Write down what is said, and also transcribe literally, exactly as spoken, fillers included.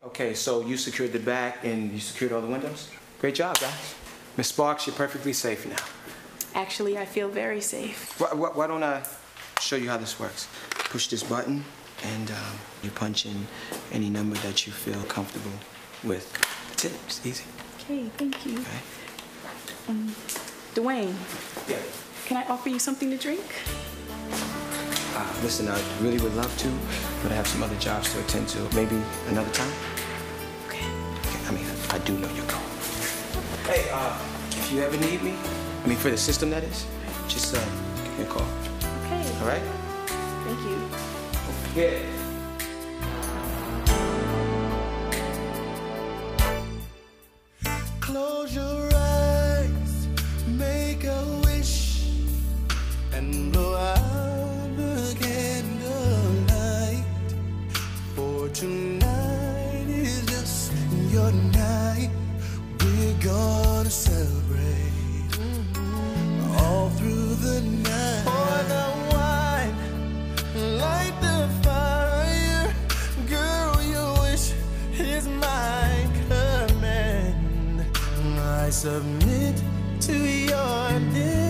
Okay, so you secured the back and you secured all the windows? Great job, guys. Miss Sparks, you're perfectly safe now. Actually, I feel very safe. Why, why, why don't I show you how this works? Push this button and um, you punch in any number that you feel comfortable with. That's it, it's easy. Okay, thank you. Okay. Um, Dwayne. Yeah. Can I offer you something to drink? Uh, listen, I really would love to, but I have some other jobs to attend to. Maybe another time? Okay. Okay, I mean, I do know you're going. Hey, uh, if you ever need me, I mean, for the system, that is, just uh, give me a call. Okay. All right? Thank you. Don't forget. Close your eyes, make a wish, and blow out the candlelight. For tonight is just your night. We're gonna celebrate all through the night. Pour the wine, light the fire. Girl, your wish is my command. I submit to your desire.